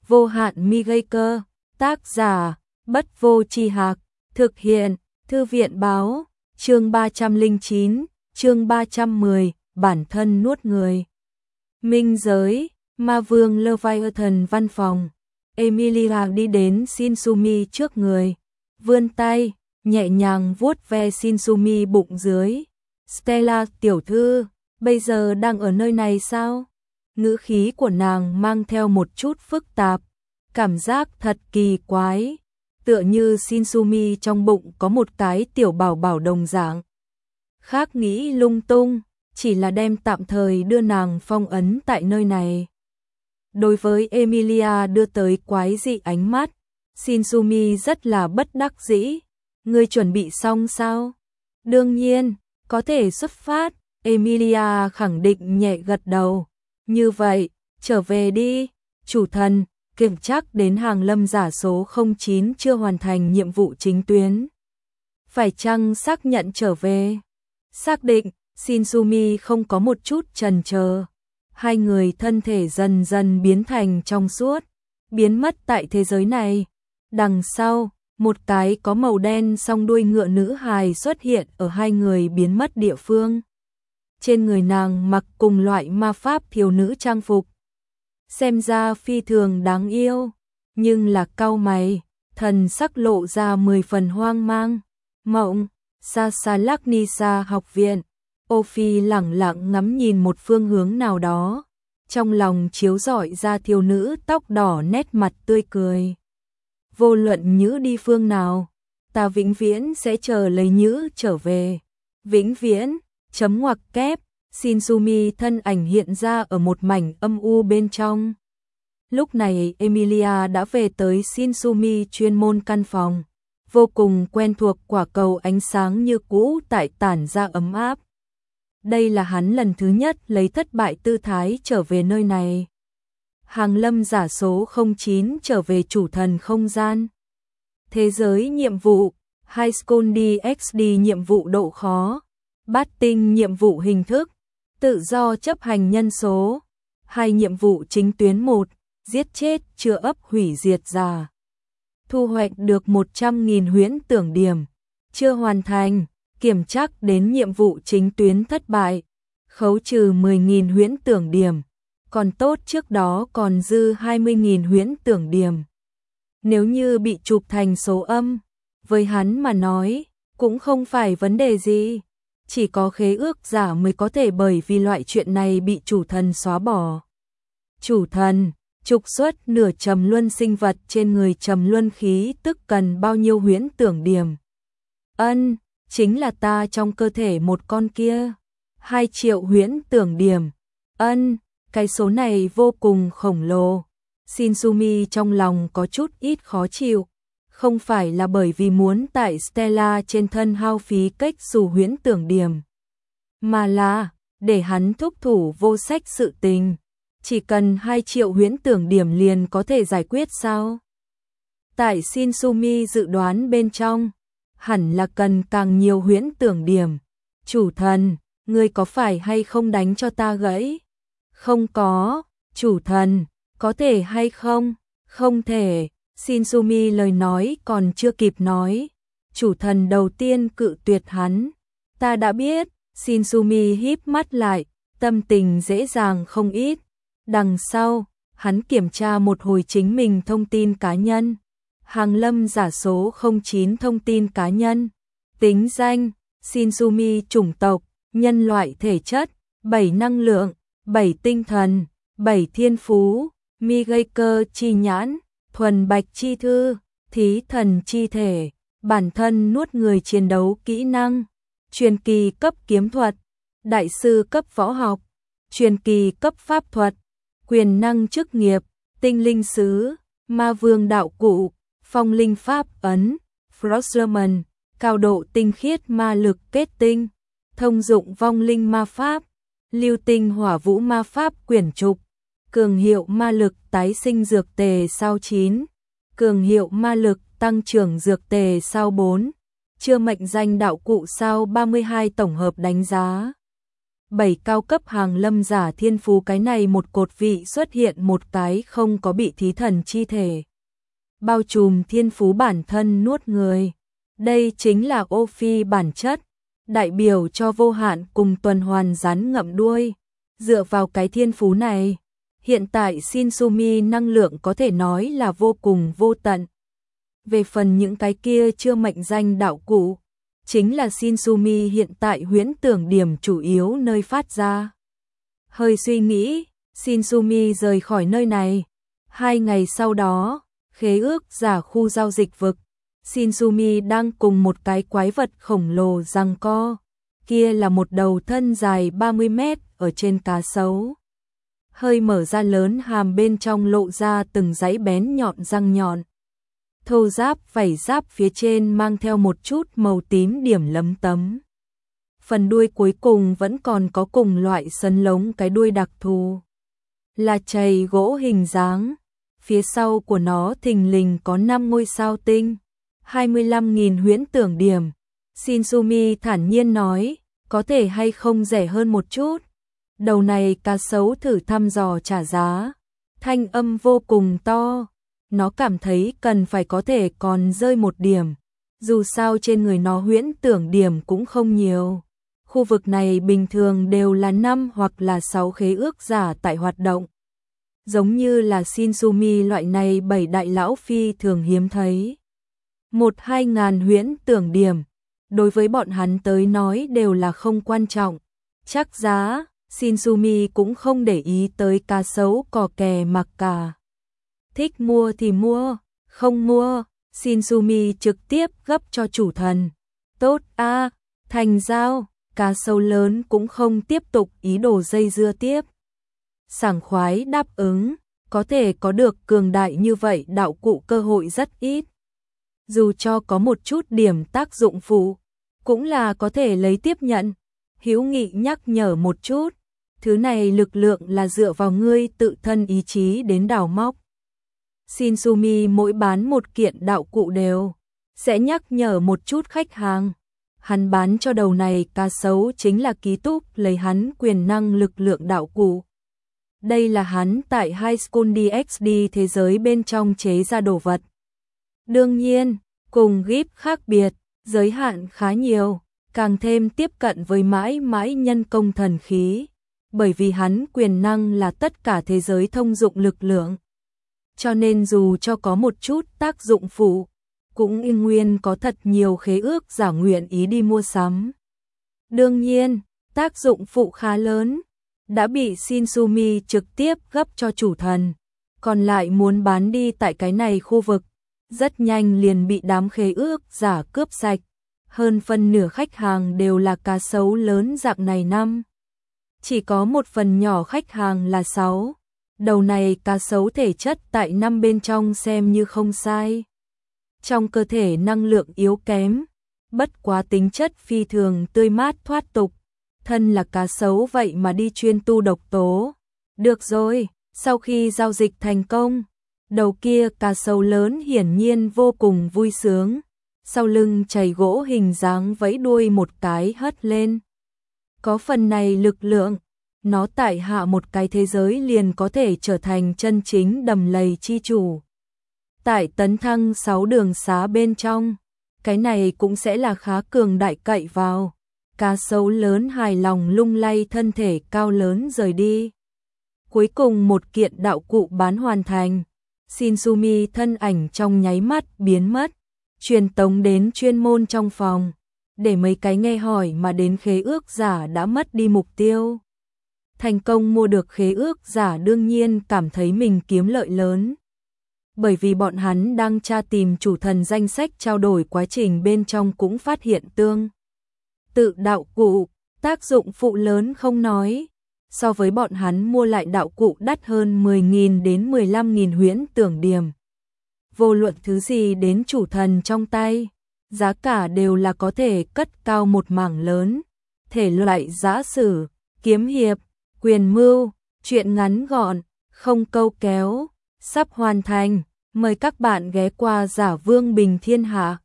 vô hạn mi gây cơ, tác giả, Bất Vô Tri Hạc, thực hiện, Thư viện báo, chương 309, chương 310, bản thân nuốt người. Minh giới, ma vương Leviathan văn phòng, Emilia đi đến Shinsumi trước người, vươn tay, nhẹ nhàng vuốt ve Shinsumi bụng dưới. Stella tiểu thư, bây giờ đang ở nơi này sao? Ngữ khí của nàng mang theo một chút phức tạp, cảm giác thật kỳ quái, tựa như Shinsumi trong bụng có một cái tiểu bảo bảo đồng dạng. Khác nghĩ lung tung, chỉ là đem tạm thời đưa nàng phong ấn tại nơi này. Đối với Emilia đưa tới quái dị ánh mắt, Shinsumi rất là bất đắc dĩ. Ngươi chuẩn bị xong sao? Đương nhiên, có thể xuất phát, Emilia khẳng định nhẹ gật đầu. Như vậy, trở về đi, chủ thần, kiểm chắc đến hàng lâm giả số 09 chưa hoàn thành nhiệm vụ chính tuyến. Phải chăng xác nhận trở về? Xác định, Shinsumi không có một chút chần chờ. Hai người thân thể dần dần biến thành trong suốt, biến mất tại thế giới này. Đằng sau, một cái có màu đen song đuôi ngựa nữ hài xuất hiện ở hai người biến mất địa phương. Trên người nàng mặc cùng loại ma pháp thiếu nữ trang phục. Xem ra phi thường đáng yêu, nhưng là cau mày, thần sắc lộ ra 10 phần hoang mang. Mộng, Sasalaknisa học viện. Ophi lẳng lặng ngắm nhìn một phương hướng nào đó, trong lòng chiếu rọi ra thiếu nữ tóc đỏ nét mặt tươi cười. Vô luận Nhữ đi phương nào, ta vĩnh viễn sẽ chờ lấy Nhữ trở về. Vĩnh viễn, chấm ngoặc kép, Shinsumi thân ảnh hiện ra ở một mảnh âm u bên trong. Lúc này Emilia đã về tới Shinsumi chuyên môn căn phòng, vô cùng quen thuộc quả cầu ánh sáng như cũ tại tản ra ấm áp. Đây là hắn lần thứ nhất lấy thất bại tư thái trở về nơi này. Hàng lâm giả số 09 trở về chủ thần không gian. Thế giới nhiệm vụ, High School DxD nhiệm vụ độ khó, bát tinh nhiệm vụ hình thức, tự do chấp hành nhân số. Hai nhiệm vụ chính tuyến 1, giết chết chưa ấp hủy diệt giả. Thu hoạch được 100.000 huyễn tưởng điểm, chưa hoàn thành. Kiểm chắc đến nhiệm vụ chính tuyến thất bại, khấu trừ 10.000 huyễn tưởng điểm, còn tốt trước đó còn dư 20.000 huyễn tưởng điểm. Nếu như bị chụp thành số âm, với hắn mà nói, cũng không phải vấn đề gì, chỉ có khế ước giả mới có thể bởi vì loại chuyện này bị chủ thần xóa bỏ. Chủ thần, trục xuất nửa trầm luân sinh vật trên người trầm luân khí tức cần bao nhiêu huyễn tưởng điểm? Ân, chính là ta trong cơ thể một con kia. 2 triệu huyễn tưởng điểm. Ân, cái số này vô cùng khổng lồ. Shinsumi trong lòng có chút ít khó chịu. Không phải là bởi vì muốn tại Stella trên thân hao phí cách dù huyễn tưởng điểm, mà là để hắn thúc thủ vô sách sự tình. Chỉ cần 2 triệu huyễn tưởng điểm liền có thể giải quyết sao? Tại Shinsumi dự đoán bên trong, hẳn là cần càng nhiều huyễn tưởng điểm. Chủ thần, ngươi có phải hay không đánh cho ta gãy? Không có, chủ thần, có thể hay không? Không thể. Shinsumi lời nói còn chưa kịp nói, chủ thần đầu tiên cự tuyệt hắn. Ta đã biết. Shinsumi híp mắt lại, tâm tình dễ dàng không ít. Đằng sau, hắn kiểm tra một hồi chính mình thông tin cá nhân. Hàng lâm giả số 09 thông tin cá nhân. Tính danh, Shinsumi chủng tộc, nhân loại thể chất, 7 năng lượng, 7 tinh thần, 7 thiên phú, mi gây cơ chi nhãn, thuần bạch chi thư, thí thần chi thể, bản thân nuốt người chiến đấu kỹ năng, truyền kỳ cấp kiếm thuật, đại sư cấp võ học, truyền kỳ cấp pháp thuật, quyền năng chức nghiệp, tinh linh sứ, ma vương đạo cụ, phong linh pháp ấn, Frostlerman, cao độ tinh khiết ma lực kết tinh, thông dụng vong linh ma pháp, lưu tinh hỏa vũ ma pháp quyển trục, cường hiệu ma lực tái sinh dược tề sao 9, cường hiệu ma lực tăng trưởng dược tề sao 4, chưa mệnh danh đạo cụ sao 32 tổng hợp đánh giá. 7 cao cấp hàng lâm giả thiên phú, cái này một cột vị xuất hiện một cái không có bị thí thần chi thể bao trùm thiên phú bản thân nuốt người. Đây chính là ô phi bản chất, đại biểu cho vô hạn cùng tuần hoàn rắn ngậm đuôi. Dựa vào cái thiên phú này, hiện tại Shinsumi năng lượng có thể nói là vô cùng vô tận. Về phần những cái kia chưa mệnh danh đạo cụ, chính là Shinsumi hiện tại huyễn tưởng điểm chủ yếu nơi phát ra. Hơi suy nghĩ, Shinsumi rời khỏi nơi này. 2 ngày sau đó, khế ước giả khu giao dịch vực, Shinsumi đang cùng một cái quái vật khổng lồ giằng co. Kia là một đầu thân dài 30 mét ở trên cá sấu. Hơi mở ra lớn hàm, bên trong lộ ra từng dãy bén nhọn răng nhọn. Thô giáp vảy giáp phía trên mang theo một chút màu tím điểm lấm tấm. Phần đuôi cuối cùng vẫn còn có cùng loại sấn lống cái đuôi đặc thù, là chày gỗ hình dáng. Phía sau của nó thình lình có 5 ngôi sao tinh, 25.000 huyễn tưởng điểm. Shinsumi thản nhiên nói, có thể hay không rẻ hơn một chút. Đầu này cá sấu thử thăm dò trả giá, thanh âm vô cùng to. Nó cảm thấy cần phải có thể còn rơi một điểm, dù sao trên người nó huyễn tưởng điểm cũng không nhiều. Khu vực này bình thường đều là 5 hoặc là 6 khế ước giả tại hoạt động. Giống như là Shinsumi loại này 7 đại lão phi thường hiếm thấy. 1-2 ngàn huyễn tưởng điểm, đối với bọn hắn tới nói đều là không quan trọng. Chắc giá, Shinsumi cũng không để ý tới cá sấu cò kè mặc cả. Thích mua thì mua, không mua, Shinsumi trực tiếp gấp cho chủ thần. Tốt a, thành giao, cá sấu lớn cũng không tiếp tục ý đồ dây dưa tiếp. Sảng khoái đáp ứng, có thể có được cường đại như vậy đạo cụ cơ hội rất ít. Dù cho có một chút điểm tác dụng phụ, cũng là có thể lấy tiếp nhận. Hữu Nghị nhắc nhở một chút, thứ này lực lượng là dựa vào ngươi tự thân ý chí đến đào móc. Shinsumi mỗi bán một kiện đạo cụ đều sẽ nhắc nhở một chút khách hàng. Hắn bán cho đầu này cá sấu chính là ký túc lấy hắn quyền năng lực lượng đạo cụ. Đây là hắn tại High School DxD thế giới bên trong chế ra đồ vật. Đương nhiên, cùng GIF khác biệt, giới hạn khá nhiều, càng thêm tiếp cận với mãi mãi nhân công thần khí, bởi vì hắn quyền năng là tất cả thế giới thông dụng lực lượng. Cho nên dù cho có một chút tác dụng phụ, cũng y nguyên có thật nhiều khế ước giả nguyện ý đi mua sắm. Đương nhiên, tác dụng phụ khá lớn, đã bị Shinsumi trực tiếp gấp cho chủ thần, còn lại muốn bán đi tại cái này khu vực, rất nhanh liền bị đám khế ước giả cướp sạch. Hơn phân nửa khách hàng đều là cá sấu lớn dạng này năm. Chỉ có một phần nhỏ khách hàng là 6. Đầu này cá sấu thể chất tại 5 bên trong xem như không sai. Trong cơ thể năng lượng yếu kém, bất quá tính chất phi thường tươi mát thoát tục. Thân là cá sấu vậy mà đi chuyên tu độc tố. Được rồi, sau khi giao dịch thành công, đầu kia cá sấu lớn hiển nhiên vô cùng vui sướng. Sau lưng chày gỗ hình dáng vẫy đuôi một cái hất lên. Có phần này lực lượng, nó tại hạ một cái thế giới liền có thể trở thành chân chính đầm lầy chi chủ. Tại tấn thăng 6 đường xá bên trong, cái này cũng sẽ là khá cường đại cậy vào. Cá sấu lớn hài lòng lung lay thân thể cao lớn rời đi. Cuối cùng một kiện đạo cụ bán hoàn thành, Shinsumi thân ảnh trong nháy mắt biến mất, truyền tống đến chuyên môn trong phòng, để mấy cái nghe hỏi mà đến khế ước giả đã mất đi mục tiêu. Thành công mua được khế ước giả đương nhiên cảm thấy mình kiếm lợi lớn. Bởi vì bọn hắn đang tra tìm chủ thần danh sách trao đổi quá trình bên trong cũng phát hiện tương tự đạo cụ, tác dụng phụ lớn không nói. So với bọn hắn mua lại đạo cụ đắt hơn 10.000 đến 15.000 huyễn tưởng điểm. Vô luận thứ gì đến chủ thần trong tay, giá cả đều là có thể cất cao một mảng lớn. Thể loại giã sử, kiếm hiệp, quyền mưu, truyện ngắn gọn, không câu kéo, sắp hoàn thành. Mời các bạn ghé qua Giả Vương Bình Thiên Hạ.